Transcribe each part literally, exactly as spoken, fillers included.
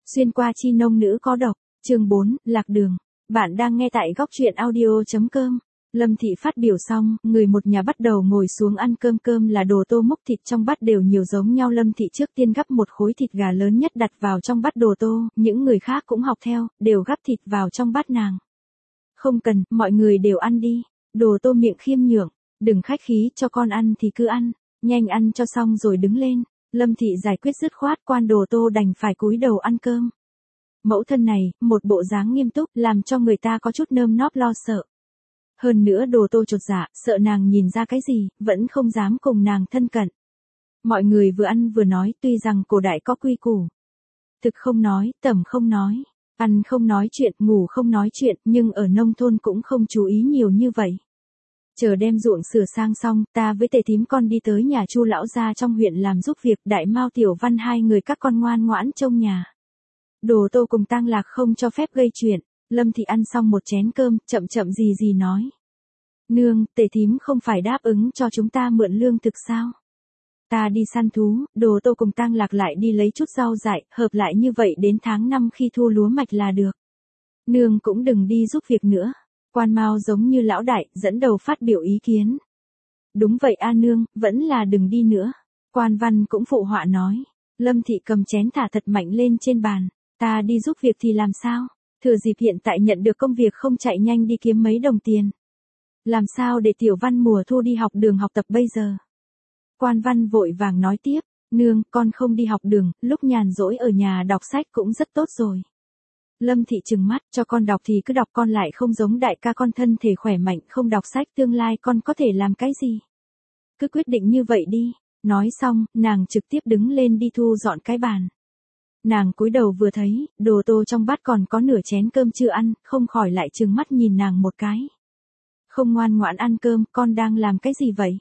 Xuyên qua chi nông nữ có độc, chương bốn, lạc đường. Bạn đang nghe tại góc truyện audio.com. Lâm Thị phát biểu xong, người một nhà bắt đầu ngồi xuống ăn cơm. Cơm là đồ tô múc, thịt trong bát đều nhiều giống nhau. Lâm Thị trước tiên gắp một khối thịt gà lớn nhất đặt vào trong bát đồ tô, những người khác cũng học theo, đều gắp thịt vào trong bát nàng. Không cần, mọi người đều ăn đi. Đồ tô miệng khiêm nhượng, đừng khách khí, cho con ăn thì cứ ăn, nhanh ăn cho xong rồi đứng lên. Lâm Thị giải quyết dứt khoát, quan đồ tô đành phải cúi đầu ăn cơm. Mẫu thân này, một bộ dáng nghiêm túc, làm cho người ta có chút nơm nóp lo sợ. Hơn nữa đồ tô chột dạ, sợ nàng nhìn ra cái gì, vẫn không dám cùng nàng thân cận. Mọi người vừa ăn vừa nói, tuy rằng cổ đại có quy củ. Thực không nói, tẩm không nói, ăn không nói chuyện, ngủ không nói chuyện, nhưng ở nông thôn cũng không chú ý nhiều như vậy. Chờ đem ruộng sửa sang xong, ta với Tề Thím con đi tới nhà Chu lão gia trong huyện làm giúp việc. Đại Mao Tiểu Văn hai người các con ngoan ngoãn trông nhà. Đồ tô cùng Tang Lạc không cho phép gây chuyện. Lâm Thị ăn xong một chén cơm, chậm chậm gì gì nói: Nương, Tề Thím không phải đáp ứng cho chúng ta mượn lương thực sao? Ta đi săn thú, đồ tô cùng Tang Lạc lại đi lấy chút rau dại, hợp lại như vậy đến tháng năm khi thu lúa mạch là được. Nương cũng đừng đi giúp việc nữa. Quan Mao giống như lão đại, dẫn đầu phát biểu ý kiến. Đúng vậy a nương, vẫn là đừng đi nữa. Quan Văn cũng phụ họa nói. Lâm Thị cầm chén thả thật mạnh lên trên bàn. Ta đi giúp việc thì làm sao? Thừa dịp hiện tại nhận được công việc không chạy nhanh đi kiếm mấy đồng tiền. Làm sao để Tiểu Văn mùa thu đi học đường học tập bây giờ? Quan Văn vội vàng nói tiếp. Nương, con không đi học đường, lúc nhàn rỗi ở nhà đọc sách cũng rất tốt rồi. Lâm Thị trừng mắt, cho con đọc thì cứ đọc, con lại không giống đại ca con thân thể khỏe mạnh, không đọc sách tương lai con có thể làm cái gì? Cứ quyết định như vậy đi. Nói xong, nàng trực tiếp đứng lên đi thu dọn cái bàn. Nàng cúi đầu vừa thấy, đồ tô trong bát còn có nửa chén cơm chưa ăn, không khỏi lại trừng mắt nhìn nàng một cái. Không ngoan ngoãn ăn cơm, con đang làm cái gì vậy?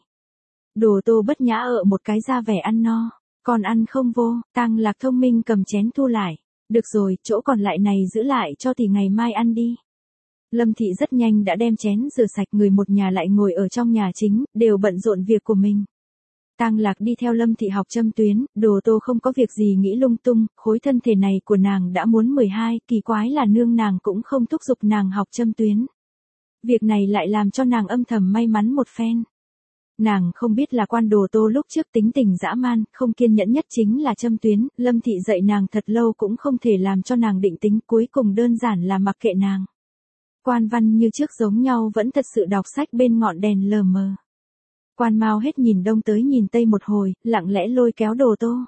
Đồ tô bất nhã ợ một cái ra vẻ ăn no. Con ăn không vô. Tang Lạc thông minh cầm chén thu lại. Được rồi, chỗ còn lại này giữ lại cho thì ngày mai ăn đi. Lâm Thị rất nhanh đã đem chén rửa sạch, người một nhà lại ngồi ở trong nhà chính, đều bận rộn việc của mình. Tang Lạc đi theo Lâm Thị học châm tuyến, đồ tô không có việc gì nghĩ lung tung, khối thân thể này của nàng đã muốn mười hai, kỳ quái là nương nàng cũng không thúc giục nàng học châm tuyến. Việc này lại làm cho nàng âm thầm may mắn một phen. Nàng không biết là quan đồ tô lúc trước tính tình dã man, không kiên nhẫn nhất chính là châm tuyến. Lâm Thị dạy nàng thật lâu cũng không thể làm cho nàng định tính, cuối cùng đơn giản là mặc kệ nàng. Quan Văn như trước giống nhau vẫn thật sự đọc sách bên ngọn đèn lờ mờ. Quan Mao hết nhìn đông tới nhìn tây một hồi, lặng lẽ lôi kéo đồ tô.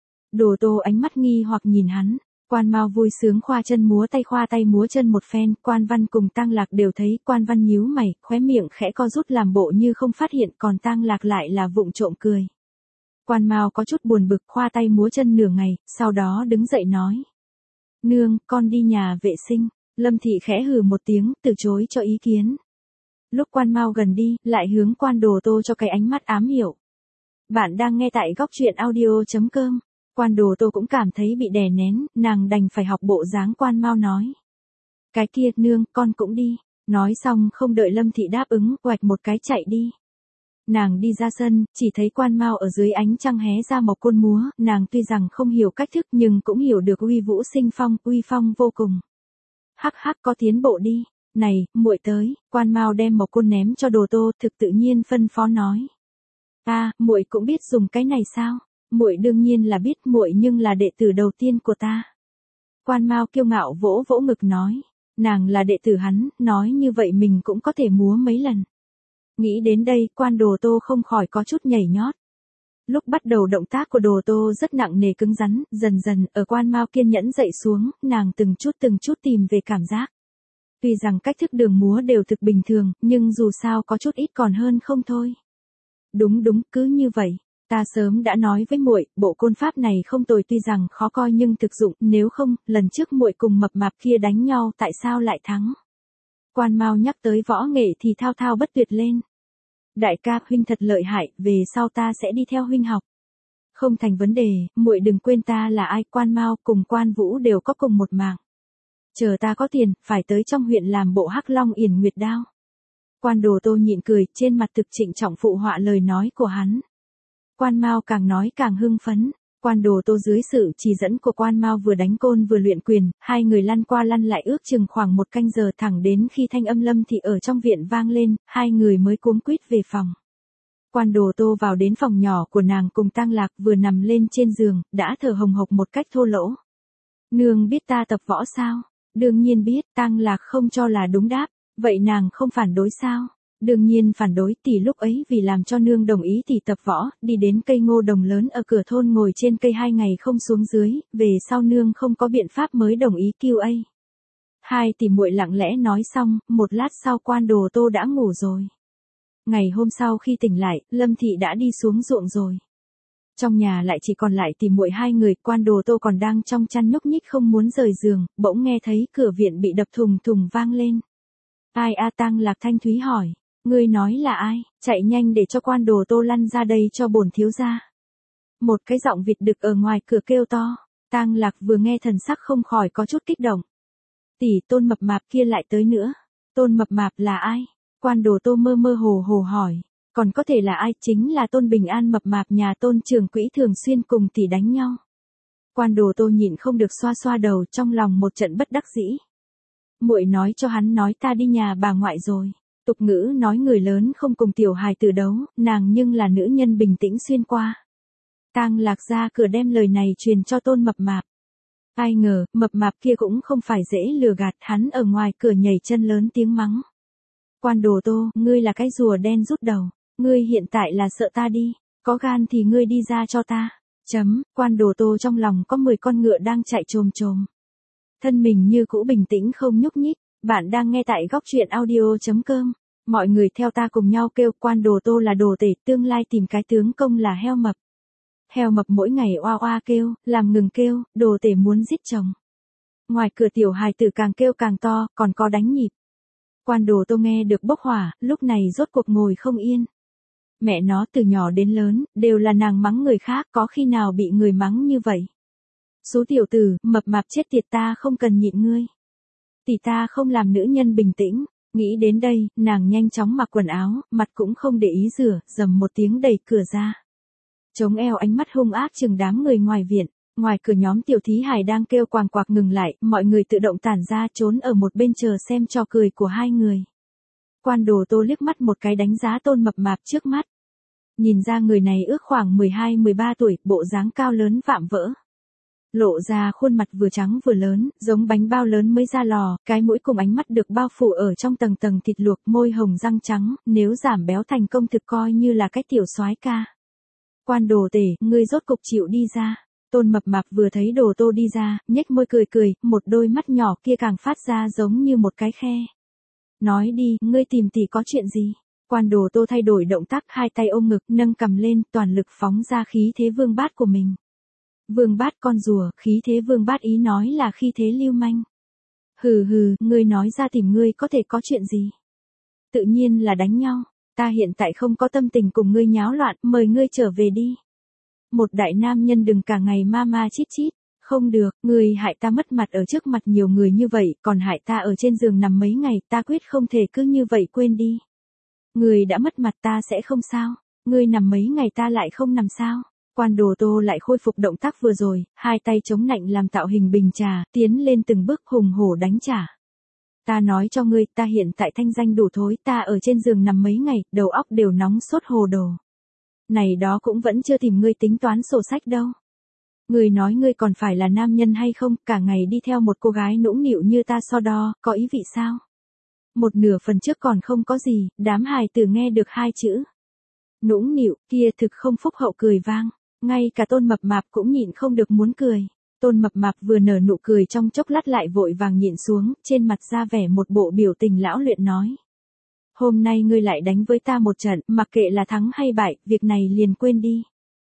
Đồ tô ánh mắt nghi hoặc nhìn hắn. Quan Mao vui sướng khoa chân múa tay khoa tay múa chân một phen. Quan Văn cùng Tang Lạc đều thấy. Quan Văn nhíu mày, khóe miệng khẽ co rút làm bộ như không phát hiện, còn Tang Lạc lại là vụng trộm cười. Quan Mao có chút buồn bực, khoa tay múa chân nửa ngày, sau đó đứng dậy nói: Nương, con đi nhà vệ sinh. Lâm Thị khẽ hừ một tiếng, từ chối cho ý kiến. Lúc Quan Mao gần đi, lại hướng quan đồ tô cho cái ánh mắt ám hiểu. Bạn đang nghe tại góc truyện audio.com. Quan đồ tô cũng cảm thấy bị đè nén, nàng đành phải học bộ dáng Quan Mao nói. Cái kia, nương, con cũng đi. Nói xong không đợi Lâm Thị đáp ứng, oạch một cái chạy đi. Nàng đi ra sân, chỉ thấy Quan Mao ở dưới ánh trăng hé ra một côn múa, nàng tuy rằng không hiểu cách thức nhưng cũng hiểu được uy vũ sinh phong, uy phong vô cùng. Hắc hắc, có tiến bộ đi. Này, muội tới. Quan Mao đem một côn ném cho đồ tô, thực tự nhiên phân phó nói. A, à, muội cũng biết dùng cái này sao? Muội đương nhiên là biết, muội nhưng là đệ tử đầu tiên của ta. Quan Mao kiêu ngạo vỗ vỗ ngực nói. Nàng là đệ tử hắn, nói như vậy mình cũng có thể múa mấy lần. Nghĩ đến đây, quan đồ tô không khỏi có chút nhảy nhót. Lúc bắt đầu động tác của đồ tô rất nặng nề cứng rắn, dần dần, ở Quan Mao kiên nhẫn dậy xuống, nàng từng chút từng chút tìm về cảm giác. Tuy rằng cách thức đường múa đều thực bình thường, nhưng dù sao có chút ít còn hơn không thôi. Đúng đúng, cứ như vậy. Ta sớm đã nói với muội, bộ côn pháp này không tồi, tuy rằng khó coi nhưng thực dụng, nếu không, lần trước muội cùng mập mạp kia đánh nhau tại sao lại thắng? Quan Mao nhắc tới võ nghệ thì thao thao bất tuyệt lên. Đại ca, huynh thật lợi hại, về sau ta sẽ đi theo huynh học. Không thành vấn đề, muội đừng quên ta là ai. Quan Mao cùng Quan Vũ đều có cùng một mạng. Chờ ta có tiền, phải tới trong huyện làm bộ Hắc Long Yển Nguyệt Đao. Quan đồ tô nhịn cười, trên mặt thực trịnh trọng phụ họa lời nói của hắn. Quan Mao càng nói càng hưng phấn. Quan Đồ Tô dưới sự chỉ dẫn của Quan Mao vừa đánh côn vừa luyện quyền, hai người lăn qua lăn lại ước chừng khoảng một canh giờ thẳng đến khi thanh âm Lâm Thị ở trong viện vang lên, hai người mới cuống quýt về phòng. Quan Đồ Tô vào đến phòng nhỏ của nàng cùng Tang Lạc vừa nằm lên trên giường, đã thở hồng hộc một cách thô lỗ. Nương biết ta tập võ sao? Đương nhiên biết, Tang Lạc không cho là đúng đáp, vậy nàng không phản đối sao? Đương nhiên phản đối, tỷ lúc ấy vì làm cho nương đồng ý tỷ tập võ, đi đến cây ngô đồng lớn ở cửa thôn ngồi trên cây hai ngày không xuống dưới, về sau nương không có biện pháp mới đồng ý kêu ấy. Hai tỷ muội lặng lẽ nói xong, một lát sau Quan Đồ Tô đã ngủ rồi. Ngày hôm sau khi tỉnh lại, Lâm Thị đã đi xuống ruộng rồi. Trong nhà lại chỉ còn lại tỷ muội hai người, Quan Đồ Tô còn đang trong chăn nhúc nhích không muốn rời giường, bỗng nghe thấy cửa viện bị đập thùng thùng vang lên. Ai a? Tang Lạc thanh thúy hỏi. Ngươi nói là ai? Chạy nhanh để cho Quan Đồ Tô lăn ra đây cho bổn thiếu gia. Một cái giọng vịt đực ở ngoài cửa kêu to. Tang Lạc vừa nghe thần sắc không khỏi có chút kích động. Tỷ, Tôn Mập Mạp kia lại tới nữa. Tôn Mập Mạp là ai? Quan Đồ Tô mơ mơ hồ hồ hỏi. Còn có thể là ai? Chính là Tôn Bình An Mập Mạp nhà Tôn trưởng quỹ thường xuyên cùng tỷ đánh nhau. Quan Đồ Tô nhịn không được xoa xoa đầu, trong lòng một trận bất đắc dĩ. Muội nói cho hắn nói ta đi nhà bà ngoại rồi. Tục ngữ nói người lớn không cùng tiểu hài tử đấu, nàng nhưng là nữ nhân bình tĩnh xuyên qua. Tang Lạc ra cửa đem lời này truyền cho Tôn Mập Mạp. Ai ngờ, Mập Mạp kia cũng không phải dễ lừa gạt, hắn ở ngoài cửa nhảy chân lớn tiếng mắng. Quan Đồ Tô, ngươi là cái rùa đen rút đầu, ngươi hiện tại là sợ ta đi, có gan thì ngươi đi ra cho ta. Chấm, Quan Đồ Tô trong lòng có mười con ngựa đang chạy chồm chồm. Thân mình như cũ bình tĩnh không nhúc nhích. Bạn đang nghe tại góc truyện audio chấm com. Mọi người theo ta cùng nhau kêu Quan Đồ Tô là đồ tể, tương lai tìm cái tướng công là heo mập. Heo mập mỗi ngày oa oa kêu, làm ngừng kêu, đồ tể muốn giết chồng. Ngoài cửa tiểu hài tử càng kêu càng to, còn có đánh nhịp. Quan Đồ Tô nghe được bốc hỏa, lúc này rốt cuộc ngồi không yên. Mẹ nó từ nhỏ đến lớn, đều là nàng mắng người khác, có khi nào bị người mắng như vậy. Số tiểu tử, mập mạp chết tiệt, ta không cần nhịn ngươi. Tỷ ta không làm nữ nhân bình tĩnh, nghĩ đến đây, nàng nhanh chóng mặc quần áo, mặt cũng không để ý rửa, dầm một tiếng đẩy cửa ra. Chống eo ánh mắt hung ác chừng đám người ngoài viện, ngoài cửa nhóm tiểu thí hài đang kêu quàng quạc ngừng lại, mọi người tự động tản ra trốn ở một bên chờ xem trò cười của hai người. Quan Đồ Tô liếc mắt một cái đánh giá Tôn Mập Mạp trước mắt. Nhìn ra người này ước khoảng mười hai mười ba tuổi, bộ dáng cao lớn vạm vỡ. Lộ ra khuôn mặt vừa trắng vừa lớn, giống bánh bao lớn mới ra lò, cái mũi cùng ánh mắt được bao phủ ở trong tầng tầng thịt luộc, môi hồng răng trắng, nếu giảm béo thành công thực coi như là cái tiểu soái ca. Quan Đồ Tể, ngươi rốt cục chịu đi ra. Tôn Mập Mạp vừa thấy Đồ Tô đi ra, nhếch môi cười cười, một đôi mắt nhỏ kia càng phát ra giống như một cái khe. Nói đi, ngươi tìm tỷ có chuyện gì? Quan Đồ Tô thay đổi động tác, hai tay ôm ngực, nâng cầm lên, toàn lực phóng ra khí thế vương bát của mình. Vương bát con rùa, khí thế vương bát ý nói là khí thế lưu manh. Hừ hừ, ngươi nói ra tìm ngươi có thể có chuyện gì? Tự nhiên là đánh nhau, ta hiện tại không có tâm tình cùng ngươi nháo loạn, mời ngươi trở về đi. Một đại nam nhân đừng cả ngày ma ma chít chít, không được, ngươi hại ta mất mặt ở trước mặt nhiều người như vậy, còn hại ta ở trên giường nằm mấy ngày, ta quyết không thể cứ như vậy quên đi. Ngươi đã mất mặt ta sẽ không sao, ngươi nằm mấy ngày ta lại không nằm sao? Quan Đồ Tô lại khôi phục động tác vừa rồi, hai tay chống nạnh làm tạo hình bình trà, tiến lên từng bước hùng hổ đánh trả. Ta nói cho ngươi, ta hiện tại thanh danh đủ thối, ta ở trên giường nằm mấy ngày, đầu óc đều nóng sốt hồ đồ. Này đó cũng vẫn chưa tìm ngươi tính toán sổ sách đâu. Ngươi nói ngươi còn phải là nam nhân hay không, cả ngày đi theo một cô gái nũng nịu như ta so đo, có ý vị sao? Một nửa phần trước còn không có gì, đám hài tử nghe được hai chữ. Nũng nịu, kia thực không phúc hậu cười vang. Ngay cả Tôn Mập Mạp cũng nhịn không được muốn cười. Tôn Mập Mạp vừa nở nụ cười trong chốc lát lại vội vàng nhịn xuống, trên mặt ra vẻ một bộ biểu tình lão luyện nói. Hôm nay ngươi lại đánh với ta một trận, mặc kệ là thắng hay bại, việc này liền quên đi.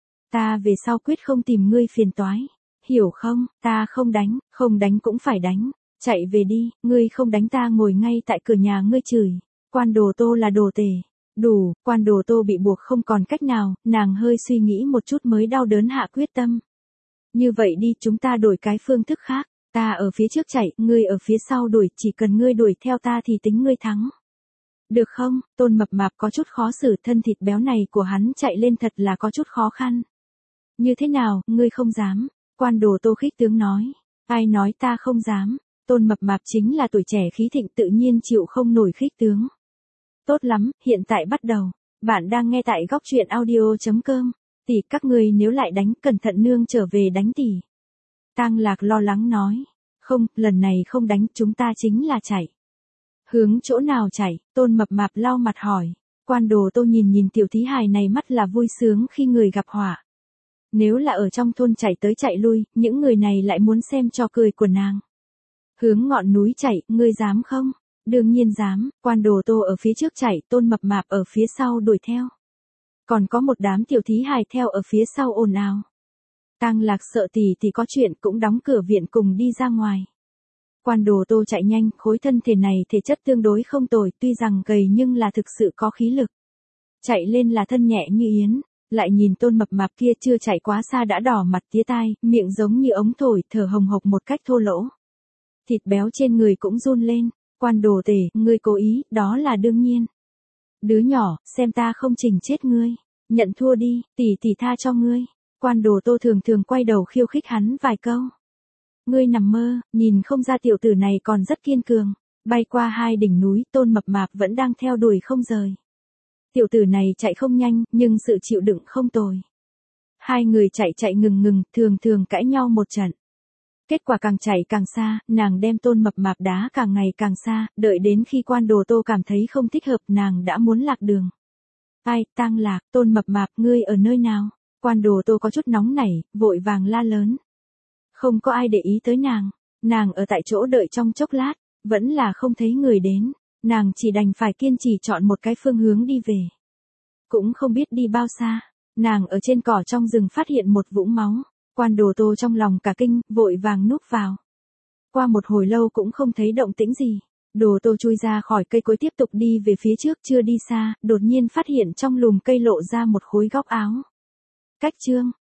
Ta về sau quyết không tìm ngươi phiền toái. Hiểu không, ta không đánh, không đánh cũng phải đánh. Chạy về đi, ngươi không đánh ta ngồi ngay tại cửa nhà ngươi chửi. Quan Đồ Tô là đồ tể. Đủ, Quan Đồ Tô bị buộc không còn cách nào, nàng hơi suy nghĩ một chút mới đau đớn hạ quyết tâm. Như vậy đi, chúng ta đổi cái phương thức khác, ta ở phía trước chạy, ngươi ở phía sau đuổi, chỉ cần ngươi đuổi theo ta thì tính ngươi thắng. Được không? Tôn Mập Mạp có chút khó xử, thân thịt béo này của hắn chạy lên thật là có chút khó khăn. Như thế nào, ngươi không dám? Quan Đồ Tô khích tướng nói. Ai nói ta không dám? Tôn Mập Mạp chính là tuổi trẻ khí thịnh tự nhiên chịu không nổi khích tướng. Tốt lắm, hiện tại bắt đầu. Bạn đang nghe tại góc truyện audio.com. Tỷ, các ngươi nếu lại đánh, cẩn thận nương trở về đánh tỷ. Tang Lạc lo lắng nói. Không, lần này không đánh, chúng ta chính là chạy. Hướng chỗ nào chạy? Tôn Mập Mạp lau mặt hỏi. Quan Đồ Tô nhìn nhìn tiểu thí hài này mắt là vui sướng khi người gặp họa. Nếu là ở trong thôn chạy tới chạy lui, những người này lại muốn xem trò cười của nàng. Hướng ngọn núi chạy, ngươi dám không? Đương nhiên dám. Quan Đồ Tô ở phía trước chạy, Tôn Mập Mạp ở phía sau đuổi theo. Còn có một đám tiểu thí hài theo ở phía sau ồn ào. Tang Lạc sợ tỷ thì có chuyện cũng đóng cửa viện cùng đi ra ngoài. Quan Đồ Tô chạy nhanh, khối thân thể này thể chất tương đối không tồi, tuy rằng gầy nhưng là thực sự có khí lực. Chạy lên là thân nhẹ như yến, lại nhìn Tôn Mập Mạp kia chưa chạy quá xa đã đỏ mặt tía tai, miệng giống như ống thổi, thở hồng hộc một cách thô lỗ. Thịt béo trên người cũng run lên. Quan Đồ Tể, ngươi cố ý, đó là đương nhiên. Đứa nhỏ, xem ta không chỉnh chết ngươi. Nhận thua đi, tỷ tỷ tha cho ngươi. Quan Đồ Tô thường thường quay đầu khiêu khích hắn vài câu. Ngươi nằm mơ, nhìn không ra tiểu tử này còn rất kiên cường. Bay qua hai đỉnh núi, Tôn Mập Mạp vẫn đang theo đuổi không rời. Tiểu tử này chạy không nhanh, nhưng sự chịu đựng không tồi. Hai người chạy chạy ngừng ngừng, thường thường cãi nhau một trận. Kết quả càng chạy càng xa, nàng đem Tôn Mập Mạp đá càng ngày càng xa, đợi đến khi Quan Đồ Tô cảm thấy không thích hợp nàng đã muốn lạc đường. Ai, Tang Lạc, Tôn Mập Mạp, ngươi ở nơi nào? Quan Đồ Tô có chút nóng nảy, vội vàng la lớn. Không có ai để ý tới nàng, nàng ở tại chỗ đợi trong chốc lát, vẫn là không thấy người đến, nàng chỉ đành phải kiên trì chọn một cái phương hướng đi về. Cũng không biết đi bao xa, nàng ở trên cỏ trong rừng phát hiện một vũng máu. Quan Đồ Tô trong lòng cả kinh, vội vàng núp vào. Qua một hồi lâu cũng không thấy động tĩnh gì. Đồ Tô chui ra khỏi cây cối tiếp tục đi về phía trước, chưa đi xa, đột nhiên phát hiện trong lùm cây lộ ra một khối góc áo. Cách chương,